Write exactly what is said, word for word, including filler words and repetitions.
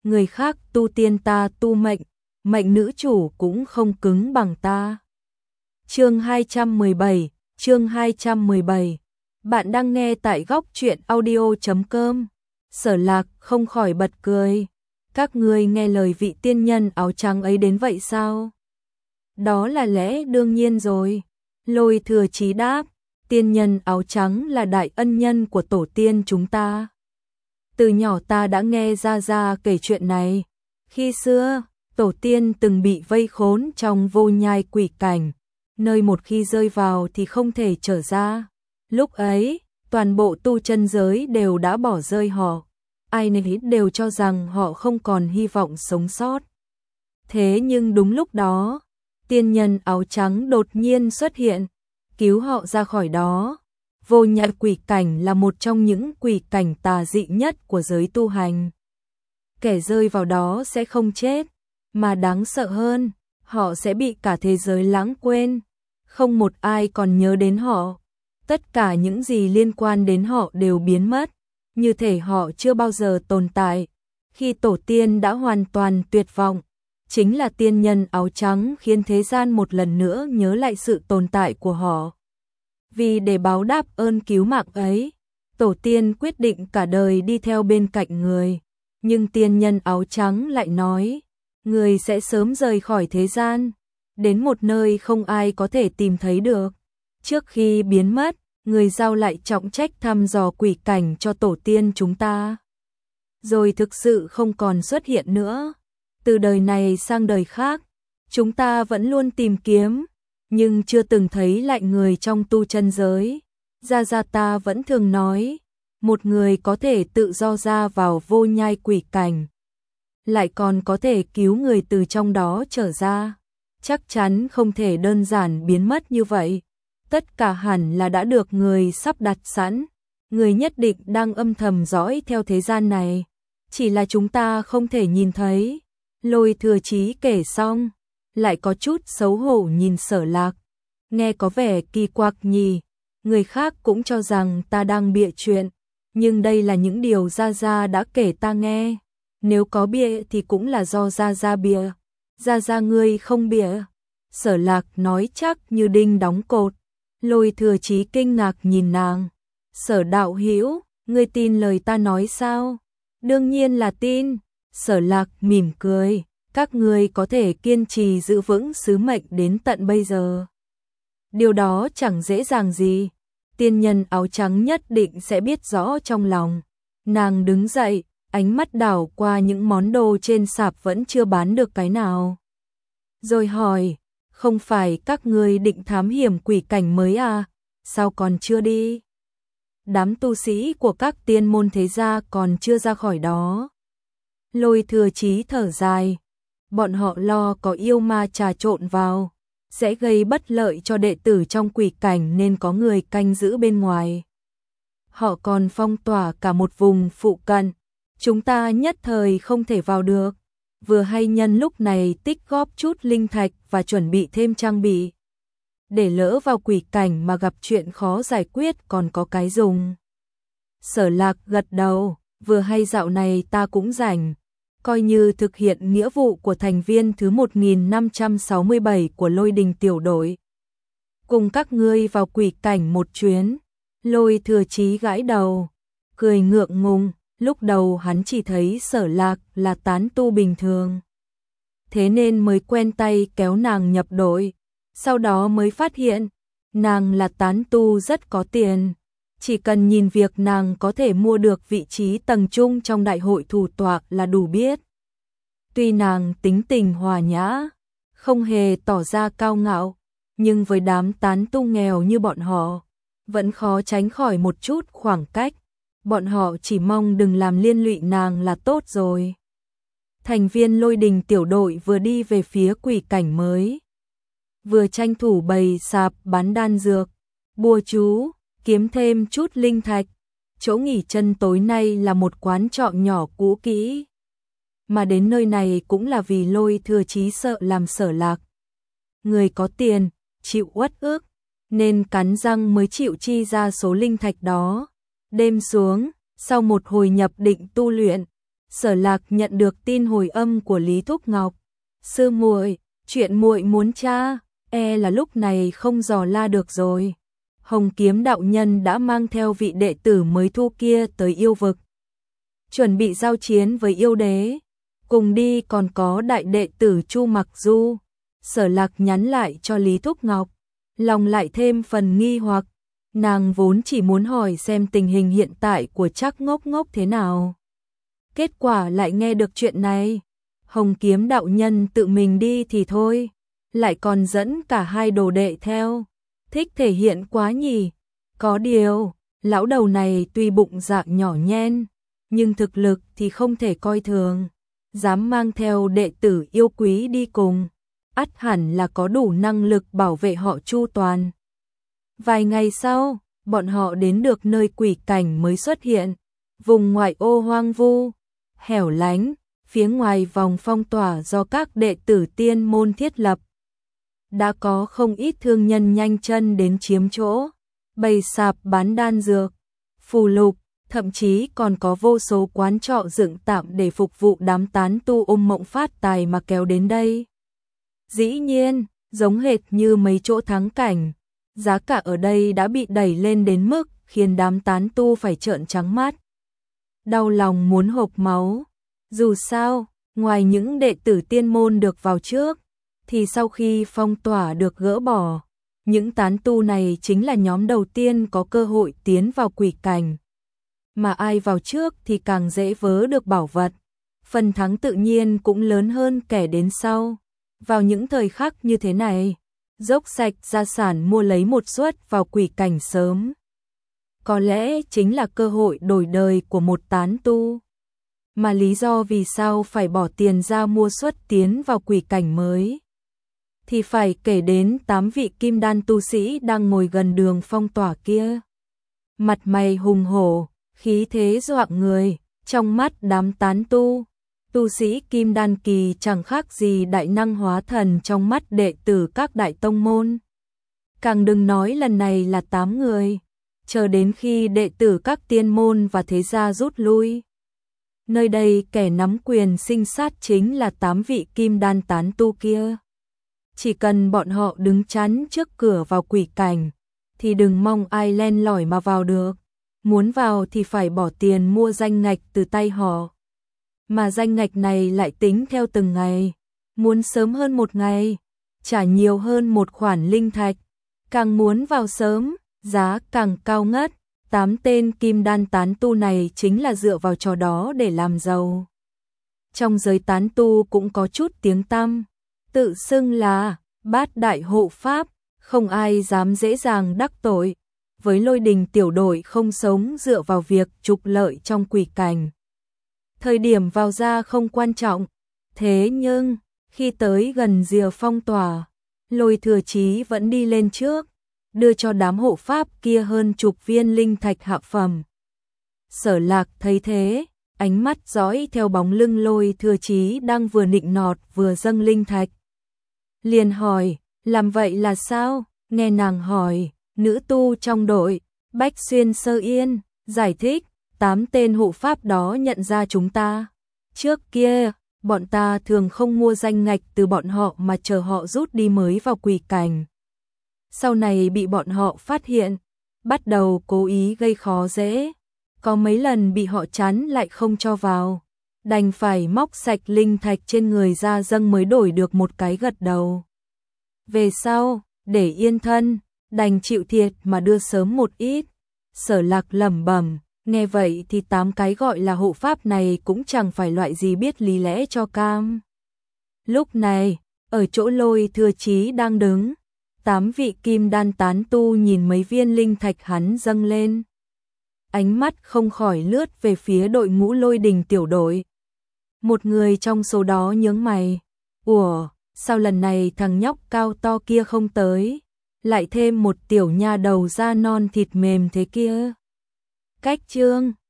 người khác tu tiên ta tu mệnh, mệnh nữ chủ cũng không cứng bằng ta. Chương hai trăm mười bảy, chương hai trăm mười bảy. Bạn đang nghe tại góc truyện audio chấm com. Sở Lạc không khỏi bật cười. Các ngươi nghe lời vị tiên nhân áo trắng ấy đến vậy sao? Đó là lẽ đương nhiên rồi. Lôi Thừa Chí đáp, tiên nhân áo trắng là đại ân nhân của tổ tiên chúng ta. Từ nhỏ ta đã nghe Gia Gia kể chuyện này. Khi xưa, tổ tiên từng bị vây khốn trong vô nhai quỷ cảnh, nơi một khi rơi vào thì không thể trở ra. Lúc ấy, toàn bộ tu chân giới đều đã bỏ rơi họ. Ai nấy đều cho rằng họ không còn hy vọng sống sót. Thế nhưng đúng lúc đó, tiên nhân áo trắng đột nhiên xuất hiện, cứu họ ra khỏi đó. Vô nhai quỷ cảnh là một trong những quỷ cảnh tà dị nhất của giới tu hành. Kẻ rơi vào đó sẽ không chết, mà đáng sợ hơn, họ sẽ bị cả thế giới lãng quên. Không một ai còn nhớ đến họ. Tất cả những gì liên quan đến họ đều biến mất, như thể họ chưa bao giờ tồn tại. Khi tổ tiên đã hoàn toàn tuyệt vọng, chính là tiên nhân áo trắng khiến thế gian một lần nữa nhớ lại sự tồn tại của họ. Vì để báo đáp ơn cứu mạng ấy, tổ tiên quyết định cả đời đi theo bên cạnh người. Nhưng tiên nhân áo trắng lại nói, người sẽ sớm rời khỏi thế gian, đến một nơi không ai có thể tìm thấy được. Trước khi biến mất, người giao lại trọng trách thăm dò quỷ cảnh cho tổ tiên chúng ta. Rồi thực sự không còn xuất hiện nữa. Từ đời này sang đời khác, chúng ta vẫn luôn tìm kiếm, nhưng chưa từng thấy lại người trong tu chân giới. Gia Gia ta vẫn thường nói, một người có thể tự do ra vào vô nhai quỷ cảnh, lại còn có thể cứu người từ trong đó trở ra. Chắc chắn không thể đơn giản biến mất như vậy. Tất cả hẳn là đã được người sắp đặt sẵn. Người nhất định đang âm thầm dõi theo thế gian này. Chỉ là chúng ta không thể nhìn thấy. Lôi Thừa Chí kể xong, lại có chút xấu hổ nhìn Sở Lạc. Nghe có vẻ kỳ quặc nhỉ. Người khác cũng cho rằng ta đang bịa chuyện, nhưng đây là những điều Gia Gia đã kể ta nghe. Nếu có bịa thì cũng là do Gia Gia bịa. Gia Gia ngươi không bịa. Sở Lạc nói chắc như đinh đóng cột. Lôi Thừa Chí kinh ngạc nhìn nàng. Sở đạo hữu, ngươi tin lời ta nói sao? Đương nhiên là tin. Sở Lạc mỉm cười. Các ngươi có thể kiên trì giữ vững sứ mệnh đến tận bây giờ. Điều đó chẳng dễ dàng gì. Tiên nhân áo trắng nhất định sẽ biết rõ trong lòng. Nàng đứng dậy, ánh mắt đảo qua những món đồ trên sạp vẫn chưa bán được cái nào. Rồi hỏi, không phải các ngươi định thám hiểm quỷ cảnh mới à, sao còn chưa đi? Đám tu sĩ của các tiên môn thế gia còn chưa ra khỏi đó. Lôi Thừa Chí thở dài, bọn họ lo có yêu ma trà trộn vào, sẽ gây bất lợi cho đệ tử trong quỷ cảnh nên có người canh giữ bên ngoài. Họ còn phong tỏa cả một vùng phụ cận, chúng ta nhất thời không thể vào được. Vừa hay nhân lúc này tích góp chút linh thạch và chuẩn bị thêm trang bị. Để lỡ vào quỷ cảnh mà gặp chuyện khó giải quyết còn có cái dùng. Sở Lạc gật đầu, vừa hay dạo này ta cũng rảnh. Coi như thực hiện nghĩa vụ của thành viên thứ một nghìn năm trăm sáu mươi bảy của Lôi Đình tiểu đội. Cùng các ngươi vào quỷ cảnh một chuyến. Lôi Thừa Chí gãi đầu, cười ngượng ngùng. Lúc đầu hắn chỉ thấy Sở Lạc là tán tu bình thường, thế nên mới quen tay kéo nàng nhập đội. Sau đó mới phát hiện, nàng là tán tu rất có tiền. Chỉ cần nhìn việc nàng có thể mua được vị trí tầng trung trong đại hội thủ tọa là đủ biết. Tuy nàng tính tình hòa nhã, không hề tỏ ra cao ngạo, nhưng với đám tán tu nghèo như bọn họ, vẫn khó tránh khỏi một chút khoảng cách. Bọn họ chỉ mong đừng làm liên lụy nàng là tốt rồi. Thành viên Lôi Đình tiểu đội vừa đi về phía quỷ cảnh mới, vừa tranh thủ bày sạp bán đan dược, bùa chú, kiếm thêm chút linh thạch. Chỗ nghỉ chân tối nay là một quán trọ nhỏ cũ kỹ, mà đến nơi này cũng là vì Lôi Thừa Chí sợ làm Sở Lạc người có tiền, chịu uất ức, nên cắn răng mới chịu chi ra số linh thạch đó. Đêm xuống, sau một hồi nhập định tu luyện, Sở Lạc nhận được tin hồi âm của Lý Thúc Ngọc. Sư muội, chuyện muội muốn tra, e là lúc này không dò la được rồi. Hồng Kiếm đạo nhân đã mang theo vị đệ tử mới thu kia tới yêu vực, chuẩn bị giao chiến với yêu đế. Cùng đi còn có đại đệ tử Chu Mặc Du. Sở Lạc nhắn lại cho Lý Thúc Ngọc, lòng lại thêm phần nghi hoặc. Nàng vốn chỉ muốn hỏi xem tình hình hiện tại của Trác Ngốc Ngốc thế nào. Kết quả lại nghe được chuyện này. Hồng Kiếm đạo nhân tự mình đi thì thôi, lại còn dẫn cả hai đồ đệ theo. Thích thể hiện quá nhỉ. Có điều, lão đầu này tuy bụng dạ nhỏ nhen, nhưng thực lực thì không thể coi thường. Dám mang theo đệ tử yêu quý đi cùng, ắt hẳn là có đủ năng lực bảo vệ họ chu toàn. Vài ngày sau, bọn họ đến được nơi quỷ cảnh mới xuất hiện. Vùng ngoại ô hoang vu, hẻo lánh, phía ngoài vòng phong tỏa do các đệ tử tiên môn thiết lập. Đã có không ít thương nhân nhanh chân đến chiếm chỗ, bày sạp bán đan dược, phù lục, thậm chí còn có vô số quán trọ dựng tạm để phục vụ đám tán tu ôm mộng phát tài mà kéo đến đây. Dĩ nhiên, giống hệt như mấy chỗ thắng cảnh, giá cả ở đây đã bị đẩy lên đến mức khiến đám tán tu phải trợn trắng mắt. Đau lòng muốn hộc máu. Dù sao, ngoài những đệ tử tiên môn được vào trước, thì sau khi phong tỏa được gỡ bỏ, những tán tu này chính là nhóm đầu tiên có cơ hội tiến vào quỷ cảnh. Mà ai vào trước thì càng dễ vớ được bảo vật, phần thắng tự nhiên cũng lớn hơn kẻ đến sau. Vào những thời khắc như thế này, dốc sạch gia sản mua lấy một suất vào quỷ cảnh sớm, có lẽ chính là cơ hội đổi đời của một tán tu. Mà lý do vì sao phải bỏ tiền ra mua suất tiến vào quỷ cảnh mới, thì phải kể đến tám vị kim đan tu sĩ đang ngồi gần đường phong tỏa kia. Mặt mày hùng hổ, khí thế dọa người, trong mắt đám tán tu, tu sĩ kim đan kỳ chẳng khác gì đại năng hóa thần trong mắt đệ tử các đại tông môn. Càng đừng nói lần này là tám người, chờ đến khi đệ tử các tiên môn và thế gia rút lui. Nơi đây kẻ nắm quyền sinh sát chính là tám vị kim đan tán tu kia. Chỉ cần bọn họ đứng chắn trước cửa vào quỷ cảnh, thì đừng mong ai len lỏi mà vào được. Muốn vào thì phải bỏ tiền mua danh ngạch từ tay họ. Mà danh ngạch này lại tính theo từng ngày. Muốn sớm hơn một ngày, trả nhiều hơn một khoản linh thạch. Càng muốn vào sớm, giá càng cao ngất. Tám tên kim đan tán tu này chính là dựa vào trò đó để làm giàu. Trong giới tán tu cũng có chút tiếng tăm, tự xưng là bát đại hộ pháp, không ai dám dễ dàng đắc tội. Với Lôi Đình tiểu đội không sống dựa vào việc trục lợi trong quỷ cảnh. Thời điểm vào ra không quan trọng, thế nhưng khi tới gần rìa phong tỏa, Lôi Thừa Chí vẫn đi lên trước, đưa cho đám hộ pháp kia hơn chục viên linh thạch hạ phẩm. Sở Lạc thấy thế, ánh mắt dõi theo bóng lưng Lôi Thừa Chí đang vừa nịnh nọt vừa dâng linh thạch. Liền hỏi, làm vậy là sao? Nghe nàng hỏi, nữ tu trong đội, Bách Xuyên Sơ Yên, giải thích, tám tên hộ pháp đó nhận ra chúng ta. Trước kia, bọn ta thường không mua danh ngạch từ bọn họ mà chờ họ rút đi mới vào quỷ cảnh. Sau này bị bọn họ phát hiện, bắt đầu cố ý gây khó dễ. Có mấy lần bị họ chắn lại không cho vào, đành phải móc sạch linh thạch trên người ra dâng mới đổi được một cái gật đầu. Về sau, để yên thân, đành chịu thiệt mà đưa sớm một ít. Sở Lạc lẩm bẩm, nghe vậy thì tám cái gọi là hộ pháp này cũng chẳng phải loại gì biết lý lẽ cho cam. Lúc này, ở chỗ Lôi Thừa Chí đang đứng, tám vị kim đan tán tu nhìn mấy viên linh thạch hắn dâng lên. Ánh mắt không khỏi lướt về phía đội ngũ Lôi Đình tiểu đội. Một người trong số đó nhướng mày, ủa, sao lần này thằng nhóc cao to kia không tới, lại thêm một tiểu nha đầu da non thịt mềm thế kia. Cách chương